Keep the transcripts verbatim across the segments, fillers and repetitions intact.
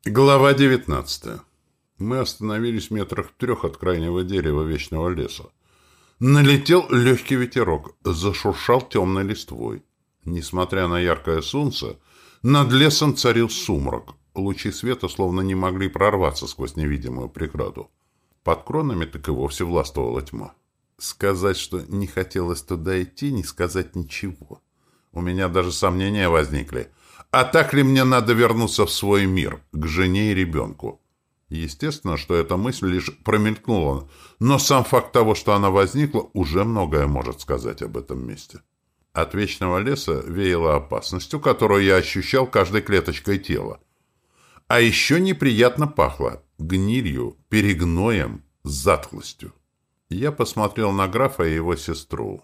Глава девятнадцатая. Мы остановились в метрах в трех от крайнего дерева вечного леса. Налетел легкий ветерок, зашуршал темной листвой. Несмотря на яркое солнце, над лесом царил сумрак. Лучи света словно не могли прорваться сквозь невидимую преграду. Под кронами так и вовсе властвовала тьма. Сказать, что не хотелось туда идти, не сказать ничего. У меня даже сомнения возникли. А так ли мне надо вернуться в свой мир, к жене и ребенку? Естественно, что эта мысль лишь промелькнула, но сам факт того, что она возникла, уже многое может сказать об этом месте. От вечного леса веяло опасностью, которую я ощущал каждой клеточкой тела. А еще неприятно пахло гнилью, перегноем, затхлостью. Я посмотрел на графа и его сестру.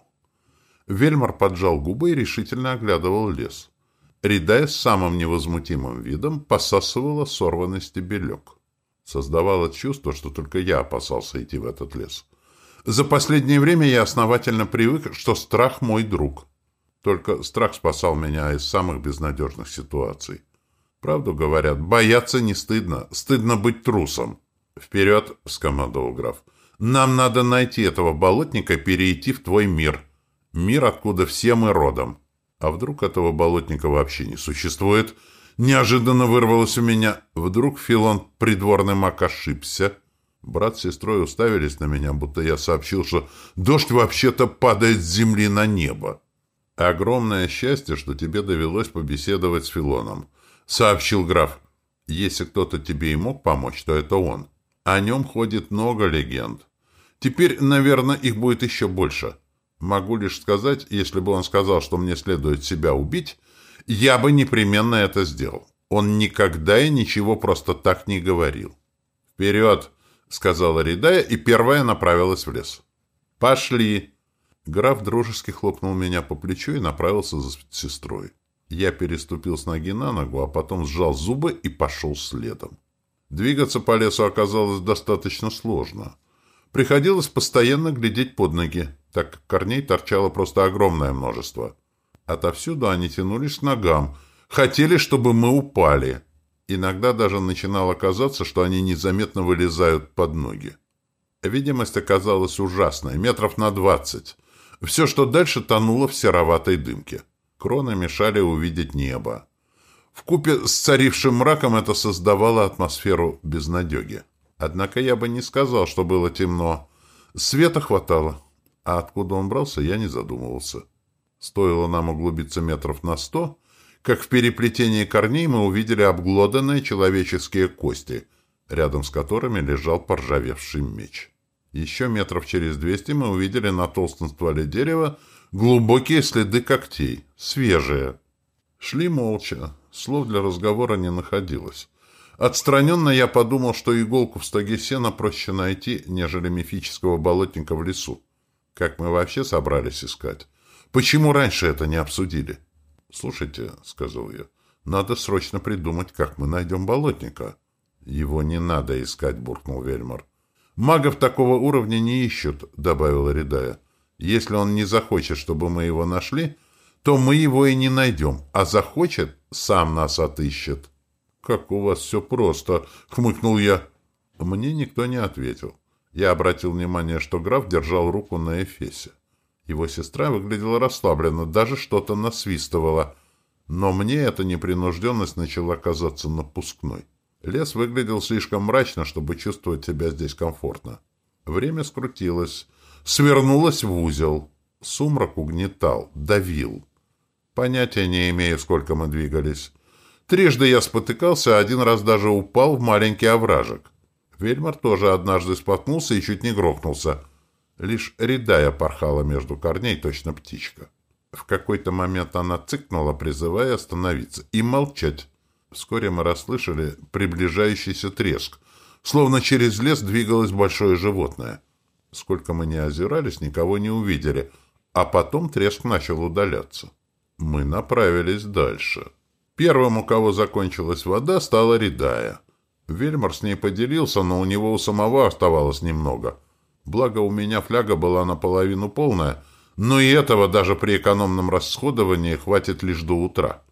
Вельмар поджал губы и решительно оглядывал лес. Ридая с самым невозмутимым видом посасывала сорванный стебелек. Создавалось чувство, что только я опасался идти в этот лес. За последнее время я основательно привык, что страх мой друг. Только страх спасал меня из самых безнадежных ситуаций. Правду говорят, бояться не стыдно, стыдно быть трусом. «Вперед!» — скомандовал граф. «Нам надо найти этого болотника и перейти в твой мир. Мир, откуда все мы родом». А вдруг этого болотника вообще не существует? Неожиданно вырвалось у меня. Вдруг Филон, придворный маг, ошибся? Брат с сестрой уставились на меня, будто я сообщил, что дождь вообще-то падает с земли на небо. «Огромное счастье, что тебе довелось побеседовать с Филоном», — сообщил граф. «Если кто-то тебе и мог помочь, то это он. О нем ходит много легенд. Теперь, наверное, их будет еще больше. Могу лишь сказать, если бы он сказал, что мне следует себя убить, я бы непременно это сделал. Он никогда и ничего просто так не говорил». «Вперед!» — сказала Ридая, и первая направилась в лес. «Пошли!» Граф дружески хлопнул меня по плечу и направился за сестрой. Я переступил с ноги на ногу, а потом сжал зубы и пошел следом. Двигаться по лесу оказалось достаточно сложно. Приходилось постоянно глядеть под ноги, так как корней торчало просто огромное множество. Отовсюду они тянулись к ногам, хотели, чтобы мы упали. Иногда даже начинало казаться, что они незаметно вылезают под ноги. Видимость оказалась ужасной, метров на двадцать. Все, что дальше, тонуло в сероватой дымке. Кроны мешали увидеть небо. Вкупе с царившим мраком это создавало атмосферу безнадеги. Однако я бы не сказал, что было темно. Света хватало. А откуда он брался, я не задумывался. Стоило нам углубиться метров на сто, как в переплетении корней мы увидели обглоданные человеческие кости, рядом с которыми лежал поржавевший меч. Еще метров через двести мы увидели на толстом стволе дерева глубокие следы когтей, свежие. Шли молча, слов для разговора не находилось. Отстраненно я подумал, что иголку в стоге сена проще найти, нежели мифического болотника в лесу. Как мы вообще собрались искать? Почему раньше это не обсудили? «Слушайте», — сказал я, — «надо срочно придумать, как мы найдем болотника». «Его не надо искать», — буркнул Вельмар. «Магов такого уровня не ищут», — добавила Ридая. «Если он не захочет, чтобы мы его нашли, то мы его и не найдем, а захочет, сам нас отыщет». «Как у вас все просто», — хмыкнул я. Мне никто не ответил. Я обратил внимание, что граф держал руку на эфесе. Его сестра выглядела расслабленно, даже что-то насвистывала. Но мне эта непринужденность начала казаться напускной. Лес выглядел слишком мрачно, чтобы чувствовать себя здесь комфортно. Время скрутилось, свернулось в узел. Сумрак угнетал, давил. Понятия не имею, сколько мы двигались. Трижды я спотыкался, а один раз даже упал в маленький овражек. Вельмар тоже однажды споткнулся и чуть не грохнулся. Лишь Ридая порхала между корней, точно птичка. В какой-то момент она цыкнула, призывая остановиться и молчать. Вскоре мы расслышали приближающийся треск. Словно через лес двигалось большое животное. Сколько мы не озирались, никого не увидели. А потом треск начал удаляться. Мы направились дальше. Первым, у кого закончилась вода, стала Ридая. Вельмар с ней поделился, но у него у самого оставалось немного. Благо, у меня фляга была наполовину полная, но и этого даже при экономном расходовании хватит лишь до утра.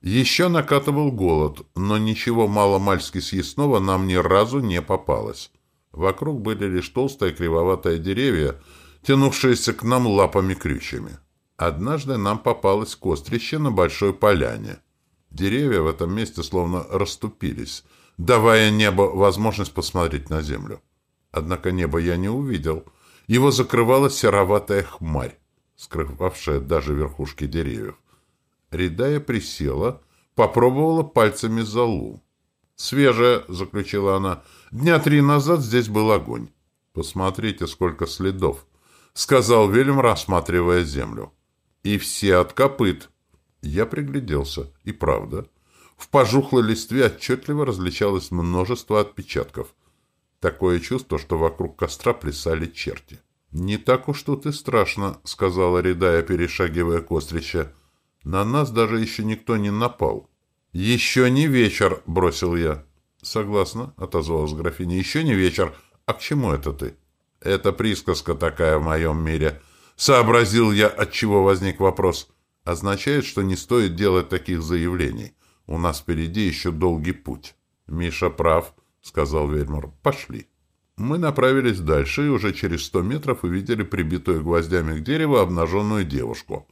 Еще накатывал голод, но ничего маломальски съестного нам ни разу не попалось. Вокруг были лишь толстые кривоватые деревья, тянувшиеся к нам лапами-крючьями. Однажды нам попалось кострище на большой поляне. Деревья в этом месте словно расступились, давая небу возможность посмотреть на землю. Однако небо я не увидел. Его закрывала сероватая хмарь, скрывавшая даже верхушки деревьев. Ридая присела, попробовала пальцами золу. «Свежая», — заключила она. «Дня три назад здесь был огонь». «Посмотрите, сколько следов», — сказал Вильям, рассматривая землю. «И все от копыт». Я пригляделся. И правда. В пожухлой листве отчетливо различалось множество отпечатков. Такое чувство, что вокруг костра плясали черти. «Не так уж тут и страшно», — сказала Ридая, перешагивая кострище. «На нас даже еще никто не напал». «Еще не вечер», — бросил я. «Согласна», — отозвалась графиня. «Еще не вечер. А к чему это ты?» «Это присказка такая в моем мире». Сообразил я, отчего возник вопрос. «Означает, что не стоит делать таких заявлений. У нас впереди еще долгий путь». «Миша прав», — сказал Вельмор. «Пошли». Мы направились дальше и уже через сто метров увидели прибитую гвоздями к дереву обнаженную девушку.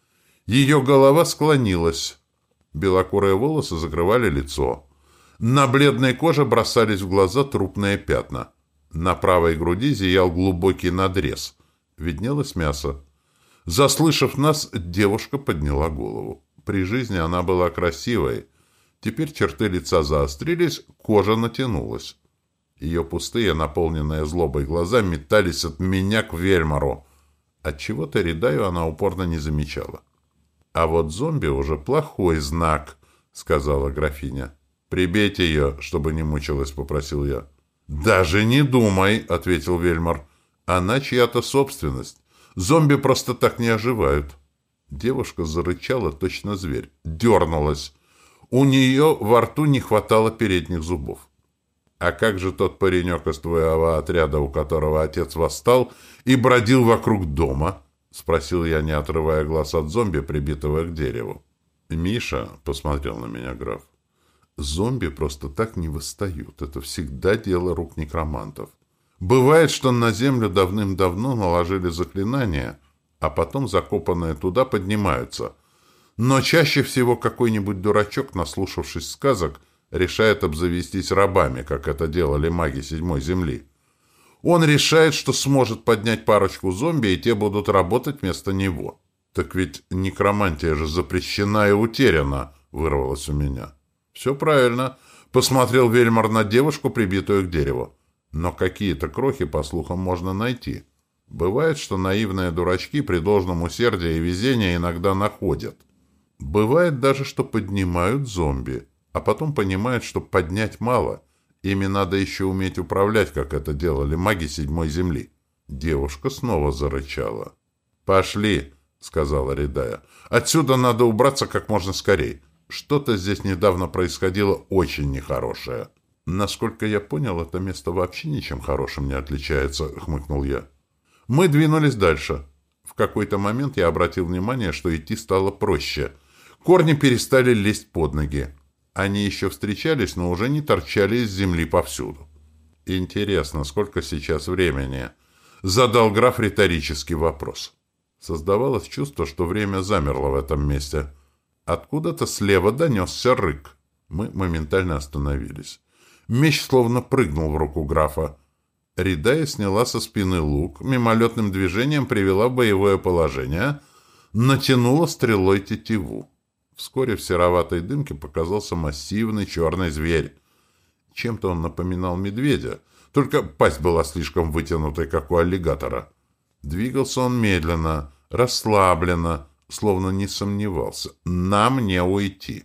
Ее голова склонилась. Белокурые волосы закрывали лицо. На бледной коже бросались в глаза трупные пятна. На правой груди зиял глубокий надрез. Виднелось мясо. Заслышав нас, девушка подняла голову. При жизни она была красивой. Теперь черты лица заострились, кожа натянулась. Ее пустые, наполненные злобой глаза метались от меня к Вельмору. Отчего-то Ридаю она упорно не замечала. «А вот зомби уже плохой знак», — сказала графиня. «Прибейте ее, чтобы не мучилась», — попросил я. «Даже не думай», — ответил Вельмор. «Она чья-то собственность. Зомби просто так не оживают». Девушка зарычала, точно зверь. Дернулась. У нее во рту не хватало передних зубов. «А как же тот паренек из твоего отряда, у которого отец восстал и бродил вокруг дома?» — спросил я, не отрывая глаз от зомби, прибитого к дереву. «Миша», — посмотрел на меня граф, — «зомби просто так не восстают. Это всегда дело рук некромантов. Бывает, что на землю давным-давно наложили заклинания, а потом закопанные туда поднимаются. Но чаще всего какой-нибудь дурачок, наслушавшись сказок, решает обзавестись рабами, как это делали маги седьмой земли. Он решает, что сможет поднять парочку зомби, и те будут работать вместо него». «Так ведь некромантия же запрещена и утеряна», — вырвалось у меня. «Все правильно», — посмотрел Вельмор на девушку, прибитую к дереву. «Но какие-то крохи, по слухам, можно найти. Бывает, что наивные дурачки при должном усердии и везении иногда находят. Бывает даже, что поднимают зомби, а потом понимают, что поднять мало. Ими надо еще уметь управлять, как это делали маги седьмой земли». Девушка снова зарычала. «Пошли», — сказала Ридая. «Отсюда надо убраться как можно скорей. Что-то здесь недавно происходило очень нехорошее». «Насколько я понял, это место вообще ничем хорошим не отличается», — хмыкнул я. Мы двинулись дальше. В какой-то момент я обратил внимание, что идти стало проще. Корни перестали лезть под ноги. Они еще встречались, но уже не торчали из земли повсюду. «Интересно, сколько сейчас времени?» — задал граф риторический вопрос. Создавалось чувство, что время замерло в этом месте. Откуда-то слева донесся рык. Мы моментально остановились. Меч словно прыгнул в руку графа. Ридая сняла со спины лук, мимолетным движением привела в боевое положение, натянула стрелой тетиву. Вскоре в сероватой дымке показался массивный черный зверь. Чем-то он напоминал медведя, только пасть была слишком вытянутой, как у аллигатора. Двигался он медленно, расслабленно, словно не сомневался. «Нам не уйти».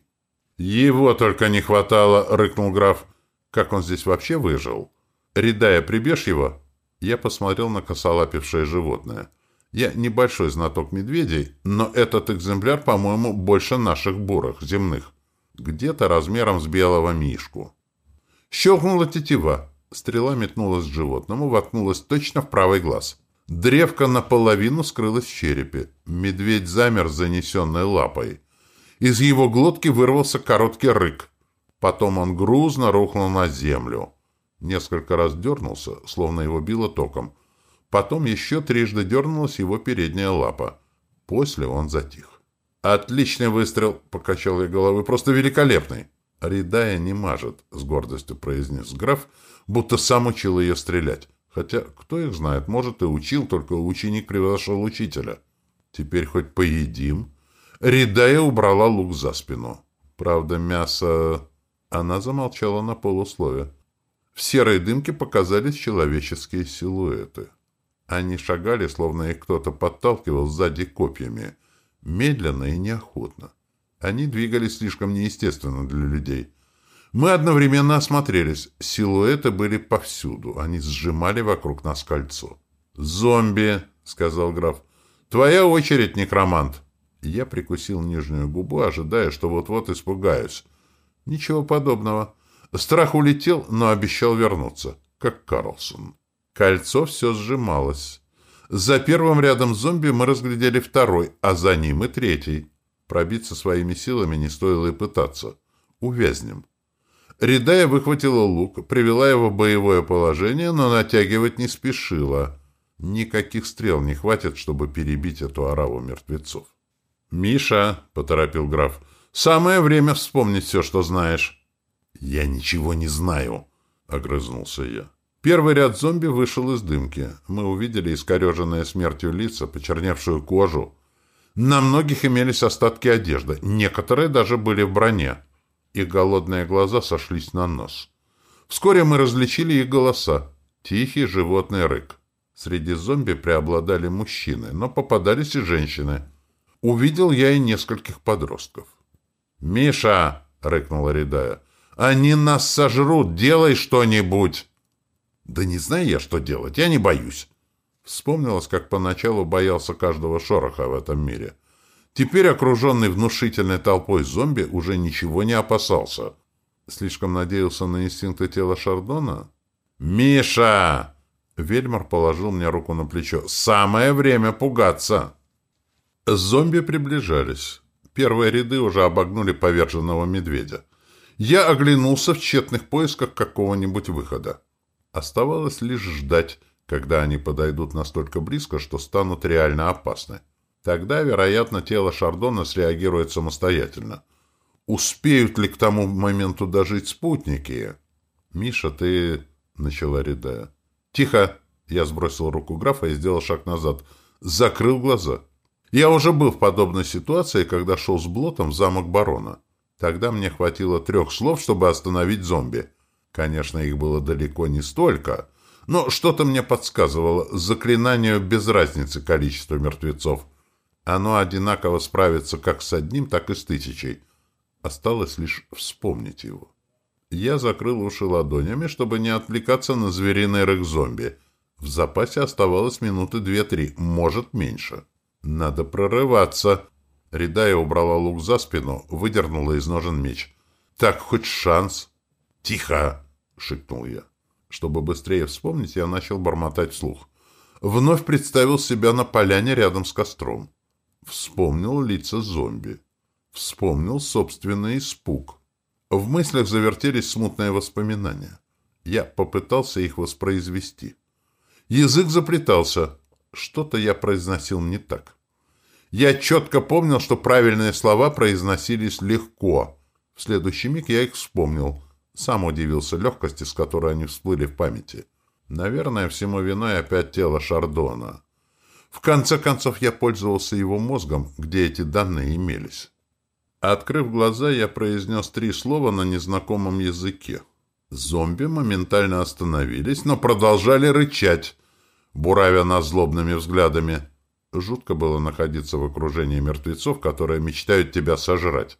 «Его только не хватало», — рыкнул граф. «Как он здесь вообще выжил? Ридая, прибежь его?» Я посмотрел на косолапившее животное. Я небольшой знаток медведей, но этот экземпляр, по-моему, больше наших бурых, земных. Где-то размером с белого мишку. Щелкнула тетива. Стрела метнулась к животному, воткнулась точно в правый глаз. Древко наполовину скрылось в черепе. Медведь замер с занесенной лапой. Из его глотки вырвался короткий рык. Потом он грузно рухнул на землю. Несколько раз дернулся, словно его било током. Потом еще трижды дернулась его передняя лапа. После он затих. «Отличный выстрел!» — покачал я головой. «Просто великолепный!» «Ридая не мажет», — с гордостью произнес граф, будто сам учил ее стрелять. Хотя, кто их знает, может, и учил, только ученик превзошел учителя. «Теперь хоть поедим?» Ридая убрала лук за спину. Правда, мясо... Она замолчала на полуслове. В серой дымке показались человеческие силуэты. Они шагали, словно их кто-то подталкивал сзади копьями. Медленно и неохотно. Они двигались слишком неестественно для людей. Мы одновременно осмотрелись. Силуэты были повсюду. Они сжимали вокруг нас кольцо. «Зомби!» — сказал граф. «Твоя очередь, некромант!» Я прикусил нижнюю губу, ожидая, что вот-вот испугаюсь. Ничего подобного. Страх улетел, но обещал вернуться, как Карлсон. Кольцо все сжималось. За первым рядом зомби мы разглядели второй, а за ним и третий. Пробиться своими силами не стоило и пытаться. Увязнем. Ридая выхватила лук, привела его в боевое положение, но натягивать не спешила. Никаких стрел не хватит, чтобы перебить эту ораву мертвецов. «Миша», — поторопил граф, — «самое время вспомнить все, что знаешь». «Я ничего не знаю», — огрызнулся я. Первый ряд зомби вышел из дымки. Мы увидели искореженные смертью лица, почерневшую кожу. На многих имелись остатки одежды, некоторые даже были в броне. Их голодные глаза сошлись на нос. Вскоре мы различили их голоса. Тихий животный рык. Среди зомби преобладали мужчины, но попадались и женщины. Увидел я и нескольких подростков. «Миша!» — рыкнула Ридая. «Они нас сожрут! Делай что-нибудь!» «Да не знаю я, что делать. Я не боюсь». Вспомнилось, как поначалу боялся каждого шороха в этом мире. Теперь, окруженный внушительной толпой зомби, уже ничего не опасался. Слишком надеялся на инстинкты тела Шардона? «Миша!» Вельмар положил мне руку на плечо. «Самое время пугаться!» Зомби приближались. Первые ряды уже обогнули поверженного медведя. Я оглянулся в тщетных поисках какого-нибудь выхода. Оставалось лишь ждать, когда они подойдут настолько близко, что станут реально опасны. Тогда, вероятно, тело Шардона среагирует самостоятельно. Успеют ли к тому моменту дожить спутники? «Миша, ты...» — начала Ридая. «Тихо!» — я сбросил руку графа и сделал шаг назад. Закрыл глаза. Я уже был в подобной ситуации, когда шел с Блотом в замок барона. Тогда мне хватило трех слов, чтобы остановить зомби. Конечно, их было далеко не столько, но что-то мне подсказывало, заклинанию без разницы количества мертвецов. Оно одинаково справится как с одним, так и с тысячей. Осталось лишь вспомнить его. Я закрыл уши ладонями, чтобы не отвлекаться на звериный рык зомби. В запасе оставалось минуты две-три, может, меньше. Надо прорываться. Ридая убрала лук за спину, выдернула из ножен меч. Так хоть шанс. «Тихо!» — шикнул я. Чтобы быстрее вспомнить, я начал бормотать вслух. Вновь представил себя на поляне рядом с костром. Вспомнил лица зомби. Вспомнил собственный испуг. В мыслях завертелись смутные воспоминания. Я попытался их воспроизвести. Язык заплетался. Что-то я произносил не так. Я четко помнил, что правильные слова произносились легко. В следующий миг я их вспомнил. Сам удивился легкости, с которой они всплыли в памяти. Наверное, всему виной опять тело Шардона. В конце концов, я пользовался его мозгом, где эти данные имелись. Открыв глаза, я произнес три слова на незнакомом языке. Зомби моментально остановились, но продолжали рычать, буравя нас злобными взглядами. Жутко было находиться в окружении мертвецов, которые мечтают тебя сожрать.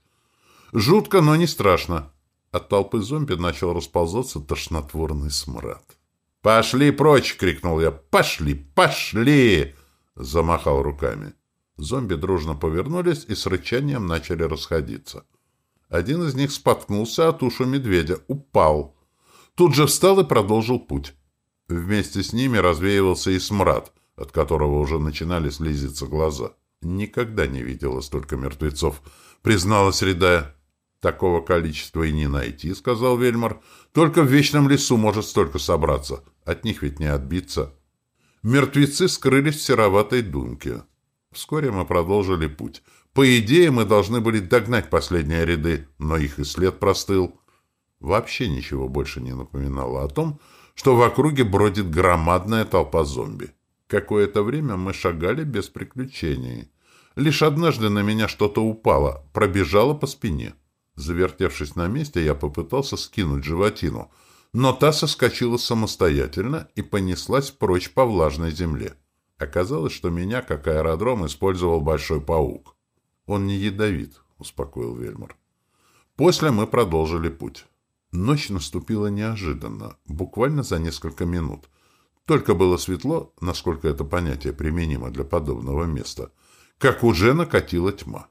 Жутко, но не страшно. От толпы зомби начал расползаться тошнотворный смрад. «Пошли прочь!» — крикнул я. «Пошли! Пошли!» — замахал руками. Зомби дружно повернулись и с рычанием начали расходиться. Один из них споткнулся о тушу медведя, упал. Тут же встал и продолжил путь. Вместе с ними развеивался и смрад, от которого уже начинали слезиться глаза. Никогда не видела столько мертвецов. — призналась Рядая. «Такого количества и не найти», — сказал Вельмар. «Только в Вечном лесу может столько собраться. От них ведь не отбиться». Мертвецы скрылись в сероватой дымке. Вскоре мы продолжили путь. По идее, мы должны были догнать последние ряды, но их и след простыл. Вообще ничего больше не напоминало о том, что в округе бродит громадная толпа зомби. Какое-то время мы шагали без приключений. Лишь однажды на меня что-то упало, пробежало по спине. Завертевшись на месте, я попытался скинуть животину, но та соскочила самостоятельно и понеслась прочь по влажной земле. Оказалось, что меня, как аэродром, использовал большой паук. «Он не ядовит», — успокоил Вельмар. После мы продолжили путь. Ночь наступила неожиданно, буквально за несколько минут. Только было светло, насколько это понятие применимо для подобного места, как уже накатила тьма.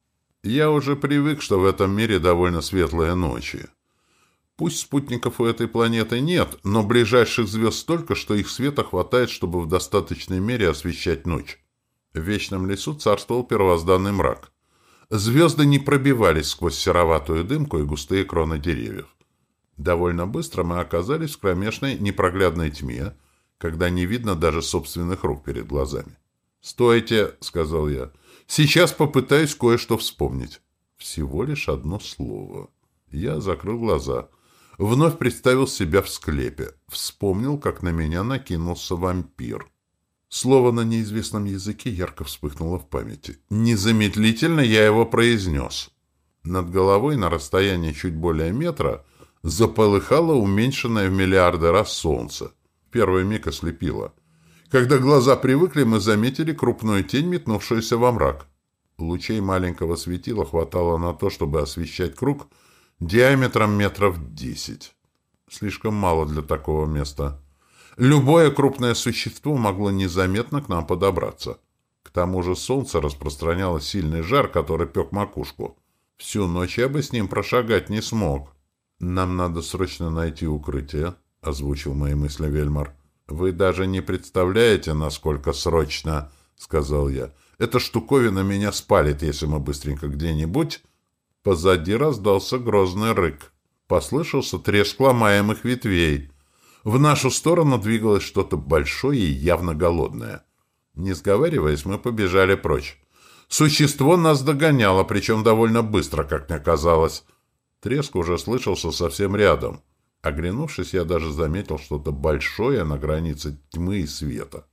Я уже привык, что в этом мире довольно светлые ночи. Пусть спутников у этой планеты нет, но ближайших звезд столько, что их света хватает, чтобы в достаточной мере освещать ночь. В Вечном лесу царствовал первозданный мрак. Звезды не пробивались сквозь сероватую дымку и густые кроны деревьев. Довольно быстро мы оказались в кромешной непроглядной тьме, когда не видно даже собственных рук перед глазами. «Стойте!» — сказал я. «Сейчас попытаюсь кое-что вспомнить». Всего лишь одно слово. Я закрыл глаза. Вновь представил себя в склепе. Вспомнил, как на меня накинулся вампир. Слово на неизвестном языке ярко вспыхнуло в памяти. Незамедлительно я его произнес. Над головой на расстоянии чуть более метра заполыхало уменьшенное в миллиарды раз солнце. Первый миг ослепило. Когда глаза привыкли, мы заметили крупную тень, метнувшуюся во мрак. Лучей маленького светила хватало на то, чтобы освещать круг диаметром метров десять. Слишком мало для такого места. Любое крупное существо могло незаметно к нам подобраться. К тому же солнце распространяло сильный жар, который пек макушку. Всю ночь я бы с ним прошагать не смог. «Нам надо срочно найти укрытие», — озвучил мои мысли Вельмар. «Вы даже не представляете, насколько срочно», — сказал я. «Эта штуковина меня спалит, если мы быстренько где-нибудь...» Позади раздался грозный рык. Послышался треск ломаемых ветвей. В нашу сторону двигалось что-то большое и явно голодное. Не сговариваясь, мы побежали прочь. Существо нас догоняло, причем довольно быстро, как мне казалось. Треск уже слышался совсем рядом. Оглянувшись, я даже заметил что-то большое на границе тьмы и света.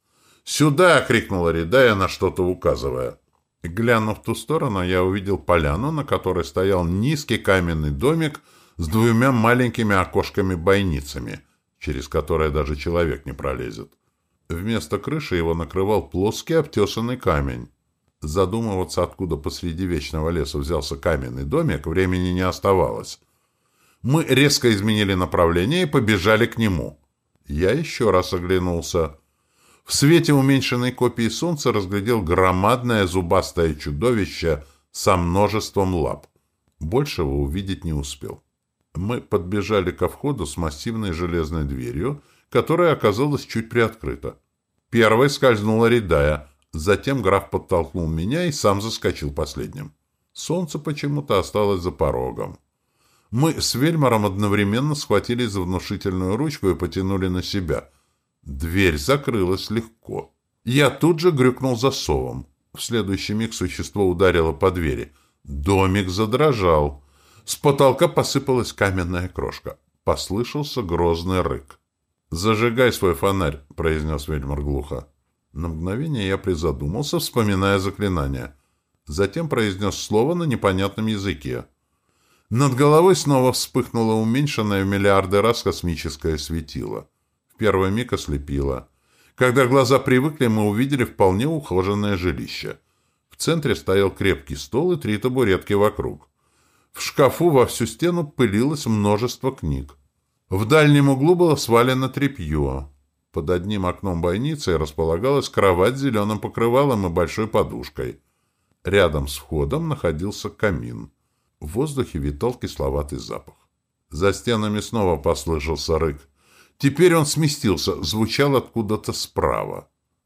«Сюда!» — крикнула Рядая, на что-то указывая. Глянув в ту сторону, я увидел поляну, на которой стоял низкий каменный домик с двумя маленькими окошками-бойницами, через которые даже человек не пролезет. Вместо крыши его накрывал плоский обтесанный камень. Задумываться, откуда посреди вечного леса взялся каменный домик, времени не оставалось. Мы резко изменили направление и побежали к нему. Я еще раз оглянулся. В свете уменьшенной копии солнца разглядел громадное зубастое чудовище со множеством лап. Большего увидеть не успел. Мы подбежали ко входу с массивной железной дверью, которая оказалась чуть приоткрыта. Первой скользнула Рядая, затем граф подтолкнул меня и сам заскочил последним. Солнце почему-то осталось за порогом. Мы с Вельмаром одновременно схватились за внушительную ручку и потянули на себя. Дверь закрылась легко. Я тут же грюкнул засовом. В следующий миг существо ударило по двери. Домик задрожал. С потолка посыпалась каменная крошка. Послышался грозный рык. «Зажигай свой фонарь», — произнес Вельмар глухо. На мгновение я призадумался, вспоминая заклинание. Затем произнес слово на непонятном языке. Над головой снова вспыхнуло уменьшенное в миллиарды раз космическое светило. В первый миг ослепило. Когда глаза привыкли, мы увидели вполне ухоженное жилище. В центре стоял крепкий стол и три табуретки вокруг. В шкафу во всю стену пылилось множество книг. В дальнем углу было свалено тряпье. Под одним окном бойницы располагалась кровать с зеленым покрывалом и большой подушкой. Рядом с входом находился камин. В воздухе витал кисловатый запах. За стенами снова послышался рык. Теперь он сместился, звучал откуда-то справа.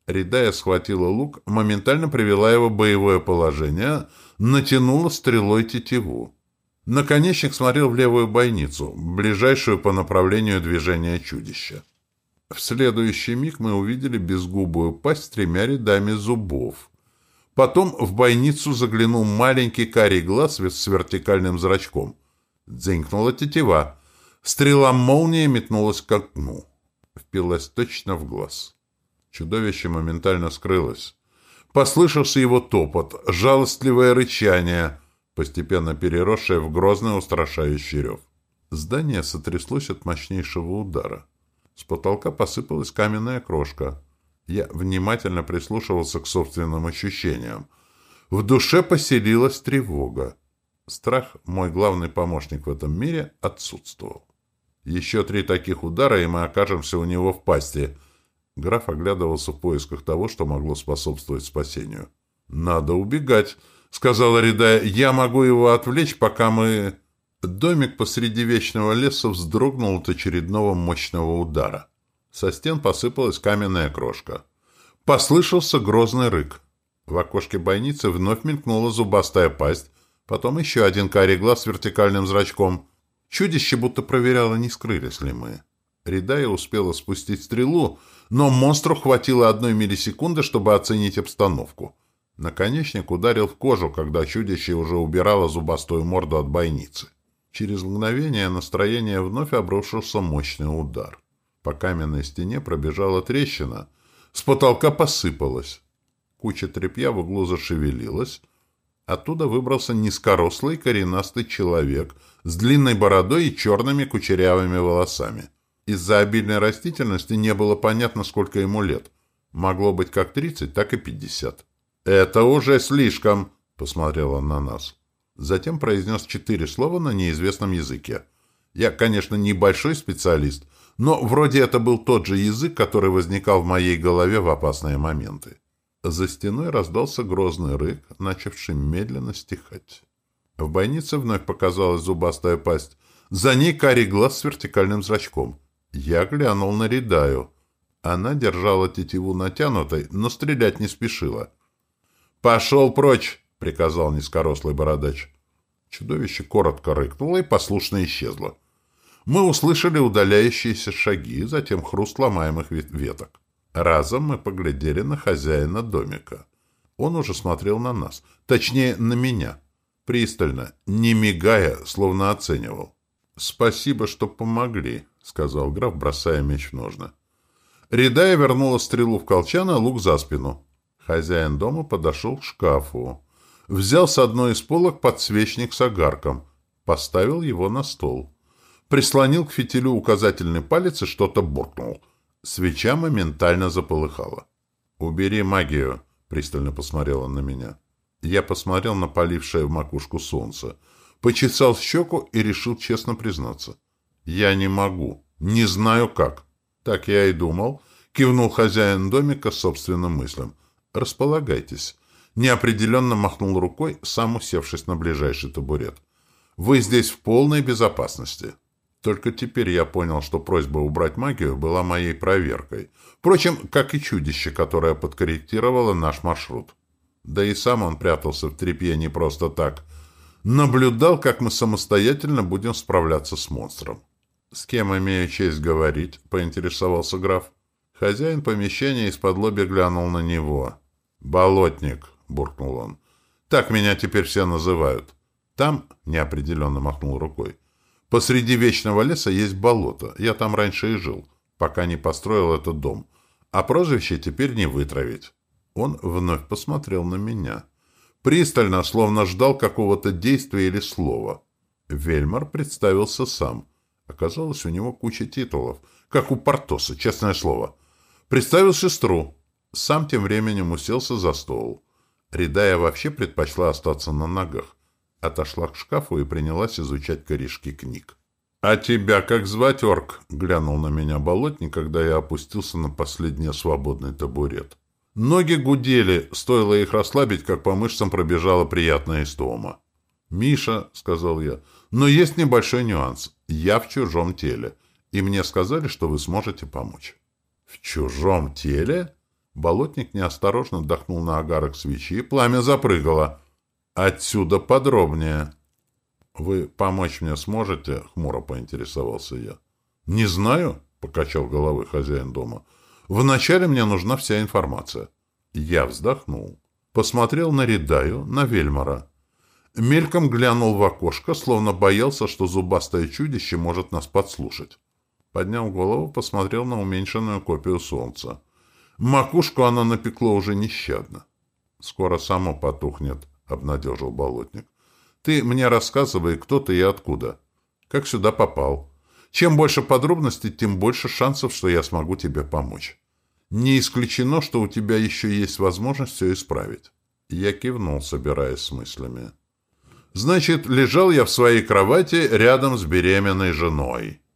Ридая схватила лук, моментально привела его в боевое положение, натянула стрелой тетиву. Наконечник смотрел в левую бойницу, ближайшую по направлению движения чудища. В следующий миг мы увидели безгубую пасть с тремя рядами зубов. Потом в бойницу заглянул маленький карий глаз с вертикальным зрачком. Дзынькнула тетива. Стрела молнии метнулась к окну. Впилась точно в глаз. Чудовище моментально скрылось. Послышался его топот, жалостливое рычание, постепенно переросшее в грозный устрашающий рев. Здание сотряслось от мощнейшего удара. С потолка посыпалась каменная крошка. Я внимательно прислушивался к собственным ощущениям. В душе поселилась тревога. Страх, мой главный помощник в этом мире, отсутствовал. Еще три таких удара, и мы окажемся у него в пасти. Граф оглядывался в поисках того, что могло способствовать спасению. «Надо убегать», — сказала Ридая. «Я могу его отвлечь, пока мы...» Домик посреди вечного леса вздрогнул от очередного мощного удара. Со стен посыпалась каменная крошка. Послышался грозный рык. В окошке бойницы вновь мелькнула зубастая пасть, потом еще один карий глаз с вертикальным зрачком. Чудище будто проверяло, не скрылись ли мы. Ридая успела спустить стрелу, но монстру хватило одной миллисекунды, чтобы оценить обстановку. Наконечник ударил в кожу, когда чудище уже убирало зубастую морду от бойницы. Через мгновение настроение вновь обрушился мощный удар. По каменной стене пробежала трещина, с потолка посыпалась. Куча тряпья в углу зашевелилась. Оттуда выбрался низкорослый коренастый человек с длинной бородой и черными кучерявыми волосами. Из-за обильной растительности не было понятно, сколько ему лет. Могло быть как тридцать, так и пятьдесят. «Это уже слишком!» — посмотрел он на нас. Затем произнес четыре слова на неизвестном языке. Я, конечно, небольшой специалист, но вроде это был тот же язык, который возникал в моей голове в опасные моменты. За стеной раздался грозный рык, начавший медленно стихать. В бойнице вновь показалась зубастая пасть. За ней карий глаз с вертикальным зрачком. Я глянул на Ридаю. Она держала тетиву натянутой, но стрелять не спешила. «Пошел прочь!» — приказал низкорослый бородач. Чудовище коротко рыкнуло и послушно исчезло. Мы услышали удаляющиеся шаги, затем хруст ломаемых веток. Разом мы поглядели на хозяина домика. Он уже смотрел на нас, точнее, на меня. Пристально, не мигая, словно оценивал. «Спасибо, что помогли», — сказал граф, бросая меч в ножны. Ридая вернула стрелу в колчан, а лук за спину. Хозяин дома подошел к шкафу. Взял с одной из полок подсвечник с огарком. Поставил его на стол. Прислонил к фитилю указательный палец и что-то буркнул. Свеча моментально заполыхала. «Убери магию», — пристально посмотрел он на меня. Я посмотрел на полившее в макушку солнце. Почесал щеку и решил честно признаться. «Я не могу. Не знаю как». «Так я и думал», — кивнул хозяин домика собственным мыслям. «Располагайтесь». Неопределенно махнул рукой, сам усевшись на ближайший табурет. «Вы здесь в полной безопасности». Только теперь я понял, что просьба убрать магию была моей проверкой. Впрочем, как и чудище, которое подкорректировало наш маршрут. Да и сам он прятался в тряпье не просто так. Наблюдал, как мы самостоятельно будем справляться с монстром. «С кем имею честь говорить?» — поинтересовался граф. Хозяин помещения из-под-лобья глянул на него. «Болотник», — буркнул он. «Так меня теперь все называют. Там, — неопределенно махнул рукой, — посреди вечного леса есть болото. Я там раньше и жил, пока не построил этот дом. А прозвище теперь не вытравить». Он вновь посмотрел на меня. Пристально, словно ждал какого-то действия или слова. Вельмар представился сам. Оказалось, у него куча титулов, как у Портоса, честное слово. Представил сестру. Сам тем временем уселся за стол. Ридая вообще предпочла остаться на ногах. Отошла к шкафу и принялась изучать корешки книг. «А тебя как звать, орк?» — глянул на меня болотник, когда я опустился на последний свободный табурет. Ноги гудели, стоило их расслабить, как по мышцам пробежала приятная истома. «Миша», — сказал я, — «но есть небольшой нюанс. Я в чужом теле, и мне сказали, что вы сможете помочь». «В чужом теле?» Болотник неосторожно вдохнул на огарок свечи, и пламя запрыгало. «Отсюда подробнее». «Вы помочь мне сможете?» — хмуро поинтересовался я. «Не знаю», — покачал головой хозяин дома. «Вначале мне нужна вся информация». Я вздохнул. Посмотрел на Ридаю, на Вельмара. Мельком глянул в окошко, словно боялся, что зубастое чудище может нас подслушать. Поднял голову, посмотрел на уменьшенную копию солнца. Макушку оно напекло уже нещадно. «Скоро само потухнет», — обнадежил болотник. «Ты мне рассказывай, кто ты и откуда. Как сюда попал. Чем больше подробностей, тем больше шансов, что я смогу тебе помочь. Не исключено, что у тебя еще есть возможность все исправить». Я кивнул, собираясь с мыслями. «Значит, лежал я в своей кровати рядом с беременной женой».